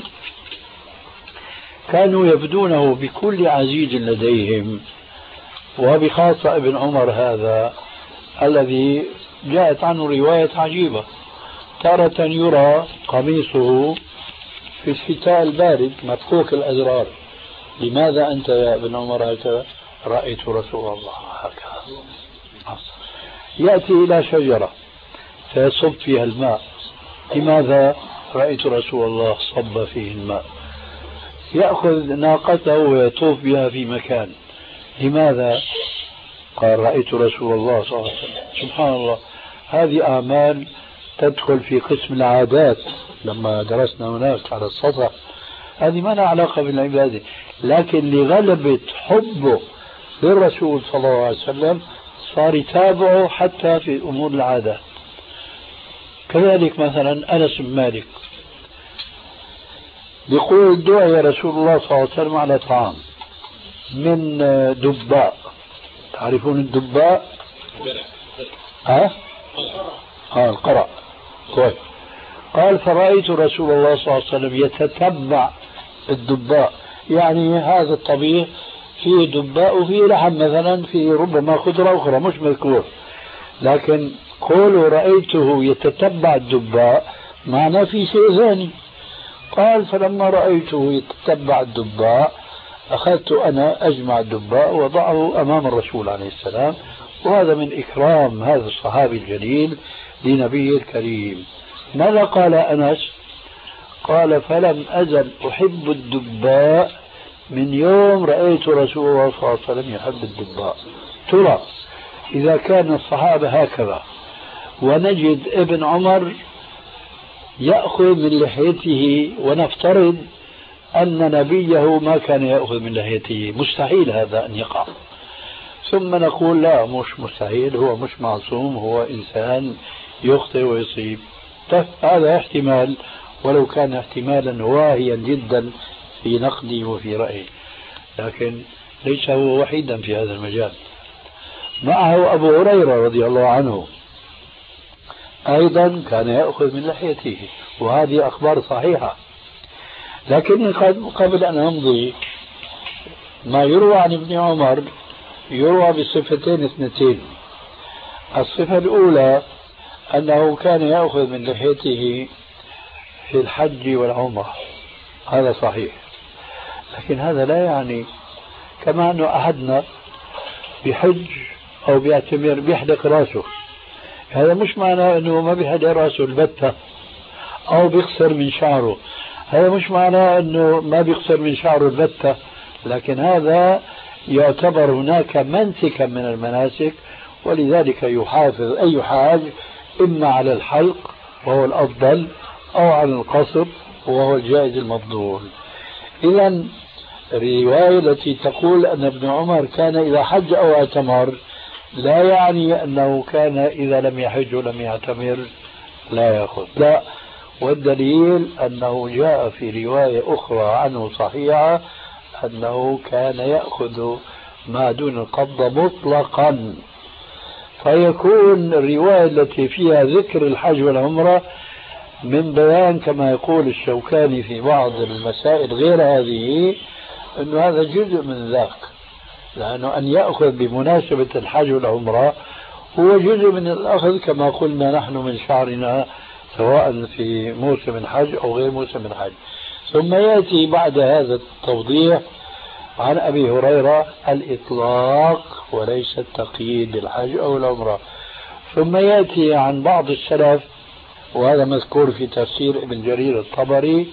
كانوا يبدونه بكل عزيز لديهم، وبخاصة ابن عمر هذا الذي جاءت عنه رواية عجيبة، تارة يرى قميصه في الشتاء البارد مفكوك الأزرار. لماذا أنت يا ابن عمر هكذا؟ رأيت رسول الله هكذا. يأتي إلى شجرة فيصب فيها الماء. لماذا؟ رأيت رسول الله صب فيه الماء. يأخذ ناقته ويطوف بها في مكان. لماذا؟ قال رأيت رسول الله صلى الله عليه وسلم. سبحان الله، هذه أعمال تدخل في قسم العادات لما درسنا هناك على السطح. هذه ما لها علاقة بالعبادة، لكن لغلبة حبه للرسول صلى الله عليه وسلم صار يتابعه حتى في أمور العادات. كذلك مثلا أنس بن مالك يقول دعي رسول الله صلى الله عليه وسلم على طعام من دباء. تعرفون الدباء؟ القرع. كويس. قال فرأيت رسول الله صلى الله عليه وسلم يتتبع الدباء، يعني هذا الطبيخ فيه دباء وفيه لحم مثلا، فيه ربما خضرة أخرى مش مذكور، لكن قولوا رأيته يتتبع الدباء معناه في شيء ثاني. قال فلما رأيته يتتبع الدباء أخذت أنا أجمع الدباء وضعه أمام الرسول عليه السلام. وهذا من إكرام هذا الصحابي الجليل لنبيه الكريم. ماذا قال أنس؟ قال فلم أزل أحب الدباء من يوم رأيت رسول الله صلى الله عليه وسلم يحب الدباء. ترى إذا كان الصحابة هكذا ونجد ابن عمر يأخذ من لحيته، ونفترض أن نبيه ما كان يأخذ من لحيته، مستحيل هذا أن يقع. ثم نقول لا مش مستحيل، هو مش معصوم، هو إنسان يخطئ ويصيب. هذا احتمال، ولو كان احتمالا واهيا جدا في نقدي وفي رأيي، لكن ليس هو وحيدا في هذا المجال. معه أبو هريرة رضي الله عنه أيضا كان يأخذ من لحيته، وهذه أخبار صحيحة. لكن قبل أن أمضي، ما يروى عن ابن عمر يروى بصفتين اثنتين. الصفة الأولى أنه كان يأخذ من لحيته في الحج والعمرة، هذا صحيح، لكن هذا لا يعني كما أنه أحدنا بحج أو بيعتمر بيحلق راسه، هذا مش معناه أنه ما بيحلق راسه البتة أو بيقصر من شعره، هذا مش معناه أنه ما بيقصر من شعره البتة، لكن هذا يعتبر هناك منسكا من المناسك، ولذلك يحافظ أي حاج إما على الحلق وهو الأفضل أو على القصر وهو الجائز المفضول. إذا الرواية التي تقول أن ابن عمر كان إذا حج أو اعتمر لا يعني أنه كان إذا لم يحج ولم يعتمر لا يأخذ، لا. والدليل أنه جاء في رواية أخرى عنه صحيحة أنه كان يأخذ ما دون القبضة مطلقا. فيكون الرواية التي فيها ذكر الحج والعمرة من بيان كما يقول الشوكاني في بعض المسائل غير هذه أنه هذا جزء من ذاك، لأنه أن يأخذ بمناسبة الحج والعمرة هو جزء من الأخذ كما قلنا نحن من شعرنا سواء في موسم الحج أو غير موسم الحج. ثم يأتي بعد هذا التوضيح عن أبي هريرة الإطلاق وليس التقييد الحج أو العمرة. ثم يأتي عن بعض السلف، وهذا مذكور في تفسير ابن جرير الطبري،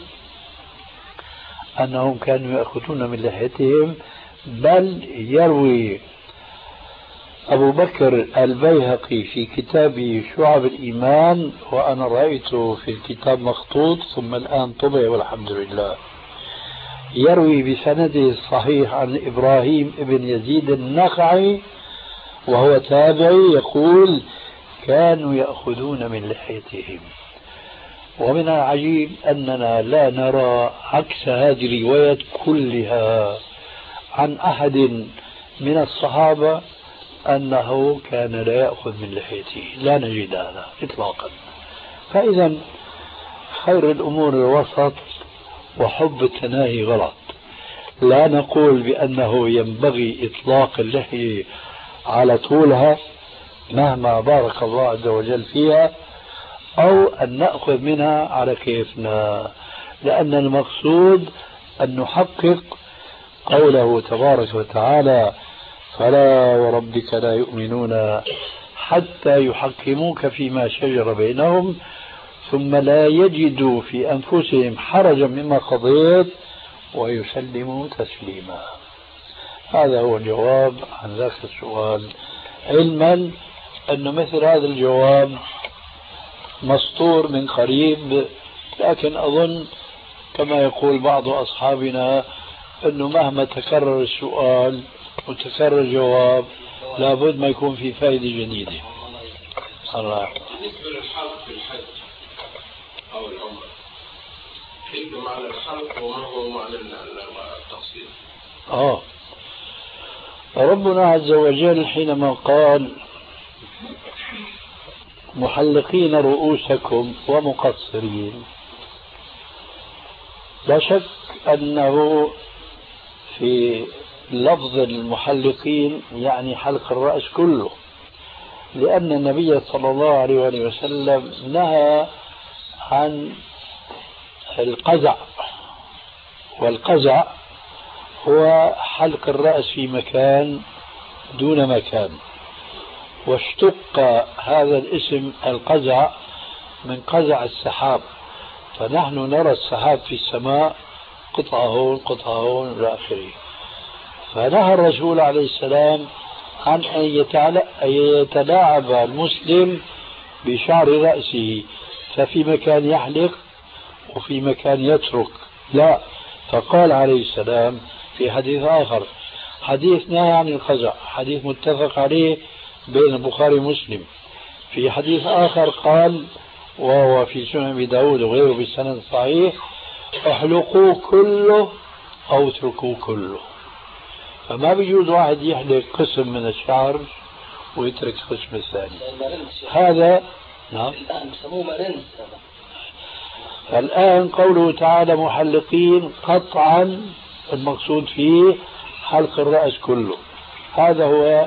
أنهم كانوا يأخذون من لحيتهم، بل يروي أبو بكر البيهقي في كتابه شعب الإيمان، وأنا رأيته في الكتاب مخطوط ثم الآن طبع والحمد لله، يروي بسنده الصحيح عن إبراهيم بن يزيد النخعي وهو تابعي يقول: كانوا يأخذون من لحيتهم. ومن العجيب أننا لا نرى عكس هذه الروايات كلها عن أحد من الصحابة أنه كان لا يأخذ من لحيته، لا نجد هذا إطلاقا. فإذا خير الأمور الوسط، وحب التناهي غلط. لا نقول بأنه ينبغي إطلاق اللحية على طولها مهما بارك الله عز وجل فيها، أو أن نأخذ منها على كيفنا، لأن المقصود أن نحقق قوله تبارك وتعالى: فلا وربك لا يؤمنون حتى يحكموك فيما شجر بينهم ثم لا يجدوا في أنفسهم حرجا مما قضيت ويسلموا تسليما. هذا هو الجواب عن ذاك السؤال، علما أن مثل هذا الجواب مسطور من قريب، لكن أظن كما يقول بعض أصحابنا أنه مهما تكرر السؤال وتكرر الجواب لابد ما يكون في فائدة جديدة. بالنسبة للحلق في الحج أو العمرة، كيف معنى الحلق وما هو معنى التقصير؟ ربنا عز وجل حينما قال: محلقين رؤوسكم ومقصرين، لا شك أنه في لفظ المحلقين يعني حلق الرأس كله، لأن النبي صلى الله عليه وسلم نهى عن القزع، والقزع هو حلق الرأس في مكان دون مكان، واشتق هذا الاسم القزع من قزع السحاب، فنحن نرى السحاب في السماء قطعة هون قطعة هون إلى آخره. فنهى الرسول عليه السلام عن أن يتلاعب المسلم بشعر رأسه، ففي مكان يحلق وفي مكان يترك، لا. فقال عليه السلام في حديث آخر، حديث نهى عن القزع، حديث متفق عليه بين البخاري ومسلم، في حديث آخر قال وهو في سنن أبي داود وغيره بالسند الصحيح: احلقوا كله أو اتركوا كله. فما بيجوز واحد يحلق قسم من الشعر ويترك قسم الثاني. هذا نعم الآن بسموه مرنس. الآن قوله تعالى محلقين، قطعا المقصود فيه حلق الرأس كله. هذا هو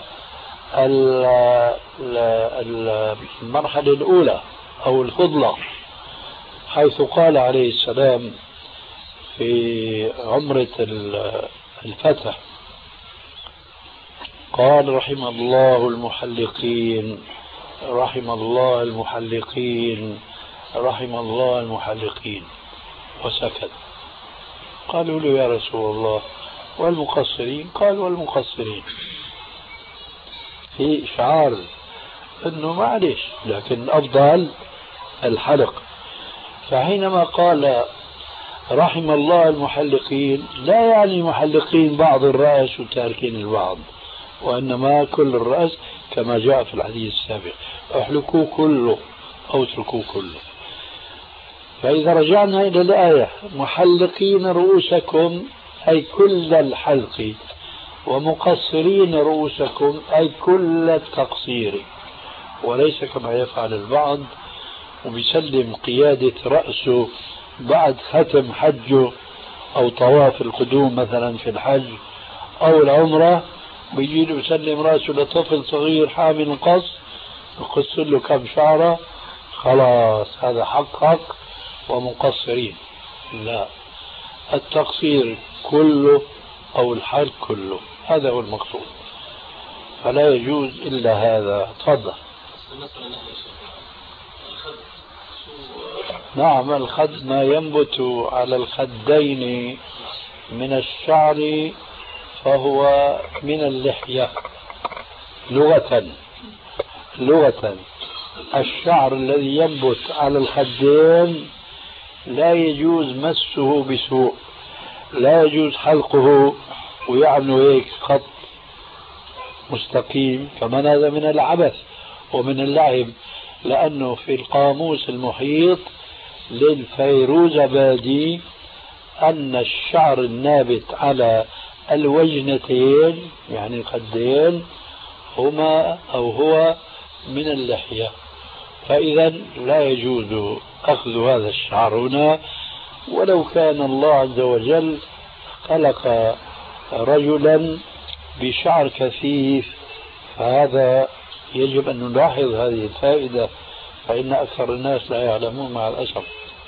المرحلة الأولى أو الفضلة، حيث قال عليه السلام في عمرة الفتح قال: رحم الله المحلقين، رحم الله المحلقين، رحم الله المحلقين، وسكت. قالوا له: يا رسول الله والمقصرين؟ قال: والمقصرين. في إشعار أنه معلش، لكن الأفضل الحلق. فحينما قال رحم الله المحلقين لا يعني محلقين بعض الرأس وتاركين البعض، وإنما كل الرأس كما جاء في الحديث السابق: احلقوا كله أو اتركوا كله. فإذا رجعنا إلى الآية: محلقين رؤوسكم أي كل الحلق، ومقصرين رؤوسكم أي كل التقصير، وليس كما يفعل البعض وبيسلم قيادة رأسه بعد ختم حجه أو طواف القدوم مثلا في الحج أو العمرة، بيجي له يسلم رأسه لطفل صغير حامل قص، يقص له كم شعرة، خلاص هذا حق ومقصرين. لا، التقصير كله أو الحلق كله، هذا هو المقصود، فلا يجوز إلا هذا. تفضل. نعم، الخد ما ينبت على الخدين من الشعر فهو من اللحية، لغة الشعر الذي ينبت على الخدين لا يجوز مسه بسوء، لا يجوز حلقه ويعملوا هيك خط مستقيم، كمان هذا من العبث ومن اللعب، لأنه في القاموس المحيط للفيروزابادي أن الشعر النابت على الوجنتين يعني الخدين هو من اللحية، فإذا لا يجوز أخذ هذا الشعر هنا، ولو كان الله عز وجل خلق رجلا بشعر كثيف، فهذا يجب أن نلاحظ هذه الفائدة، فإن أكثر الناس لا يعلمون مع الأسف.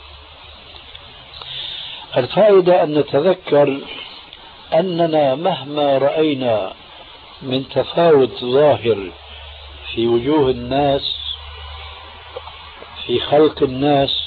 الفائدة أن نتذكر أننا مهما رأينا من تفاوت ظاهر في وجوه الناس في خلق الناس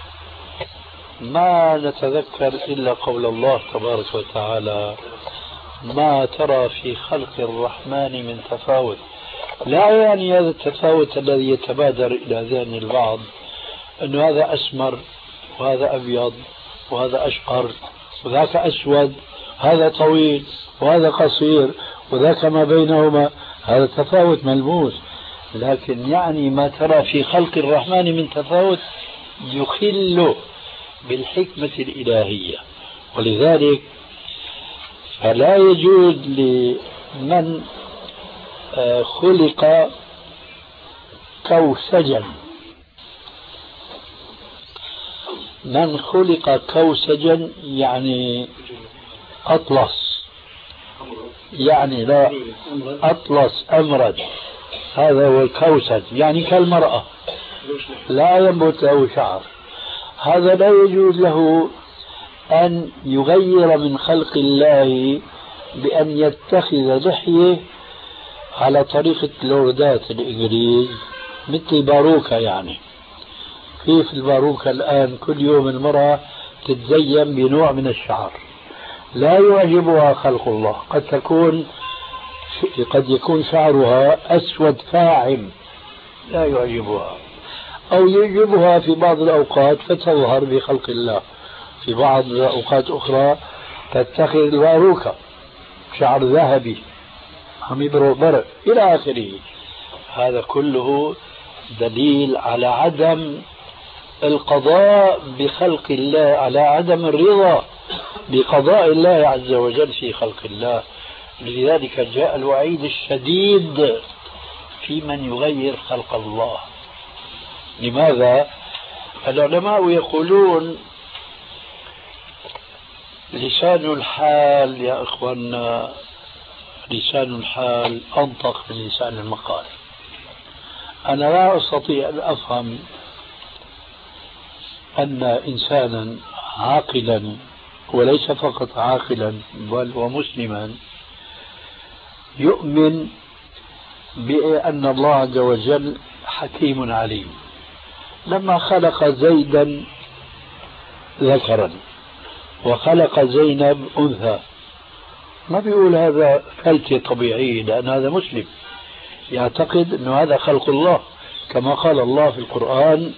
ما نتذكر إلا قول الله تبارك وتعالى: ما ترى في خلق الرحمن من تفاوت. لا يعني هذا التفاوت الذي يتبادر إلى ذهن البعض أنه هذا أسمر وهذا أبيض وهذا أشقر وذاك أسود، هذا طويل وهذا قصير وذاك ما بينهما، هذا تفاوت ملموس. لكن يعني ما ترى في خلق الرحمن من تفاوت يخل بالحكمة الإلهية، ولذلك فلا يجوز لمن خلق كوسجا، من خلق كوسجا يعني أطلس، يعني لا أطلس أمرد، هذا هو الكوسج، يعني كالمرأة لا ينبت له شعر، هذا لا يجوز له أن يغير من خلق الله بأن يتخذ لحية على طريقة اللوردات الإنجليز مثل باروكة. يعني كيف الباروكة الآن كل يوم المرأة تتزين بنوع من الشعر، لا يعجبها خلق الله، قد يكون شعرها أسود فاعم لا يعجبها، أو يعجبها في بعض الأوقات فتظهر بخلق الله، في بعض الأوقات أخرى تتخذ الباروكة شعر ذهبي عم يبرق إلى آخره. هذا كله دليل على عدم القضاء بخلق الله، على عدم الرضا بقضاء الله عز وجل في خلق الله. لذلك جاء الوعيد الشديد في من يغير خلق الله. لماذا؟ العلماء يقولون لسان الحال يا إخواننا، لسان الحال أنطق من لسان المقال. أنا لا أستطيع أن أفهم أن إنسانا عاقلا، وليس فقط عاقلا بل ومسلما، يؤمن بأن الله عز وجل حكيم عليم، لما خلق زيدا ذكرا وخلق زينب أنثى ما بيقول هذا فلتة طبيعية، لأن هذا مسلم يعتقد أن هذا خلق الله، كما قال الله في القرآن: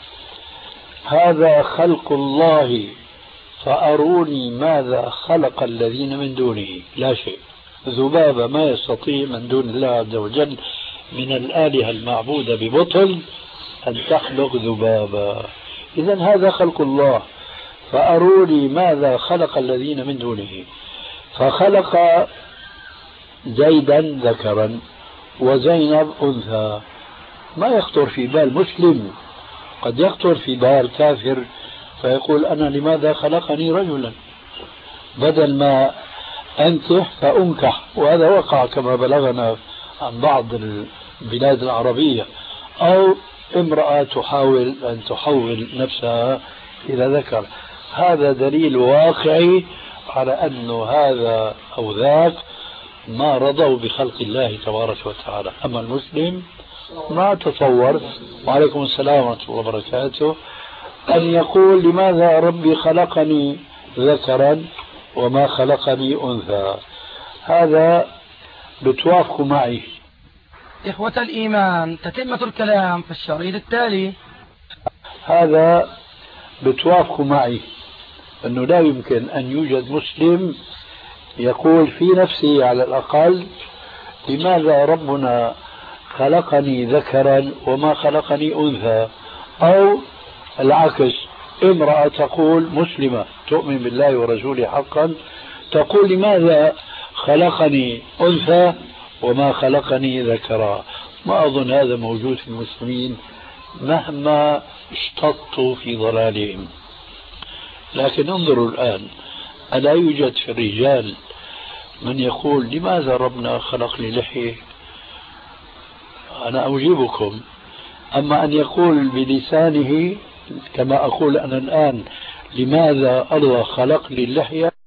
هذا خلق الله فأروني ماذا خلق الذين من دونه. لا شيء، ذبابة ما يستطيع من دون الله عز وجل من الآلهة المعبودة ببطل أن تخلق ذبابة. إذن هذا خلق الله، فأروني ماذا خلق الذين من دونه. فخلق زيدا ذكرا وزينب أنثى. ما يخطر في بال مسلم، قد يخطر في بال كافر فيقول: أنا لماذا خلقني رجلا بدل ما أنكح فأنكح. وهذا وقع كما بلغنا عن بعض البلاد العربية، أو امرأة تحاول أن تحول نفسها إلى ذكر. هذا دليل واقعي على أن هذا أو ذاك ما رضوا بخلق الله تبارك وتعالى. أما المسلم ما تصور، وعليكم السلام ورحمة الله وبركاته، أن يقول: لماذا ربي خلقني ذكرا وما خلقني أنثى. هذا بتوافقوا معي إخوة الإيمان، تتمة الكلام في الشريط التالي. هذا بتوافقوا معي أنه لا يمكن أن يوجد مسلم يقول في نفسه على الأقل لماذا ربنا خلقني ذكرا وما خلقني أنثى، أو العكس، امرأة تقول مسلمة تؤمن بالله ورسوله حقا تقول لماذا خلقني أنثى وما خلقني ذكرا. ما أظن هذا موجود في المسلمين مهما اشتطوا في ضلالهم. لكن انظروا الآن، ألا يوجد في الرجال من يقول لماذا ربنا خلق لي لحية؟ أنا أجيبكم. أما أن يقول بلسانه كما أقول أنا الآن لماذا الله خلق لي اللحية،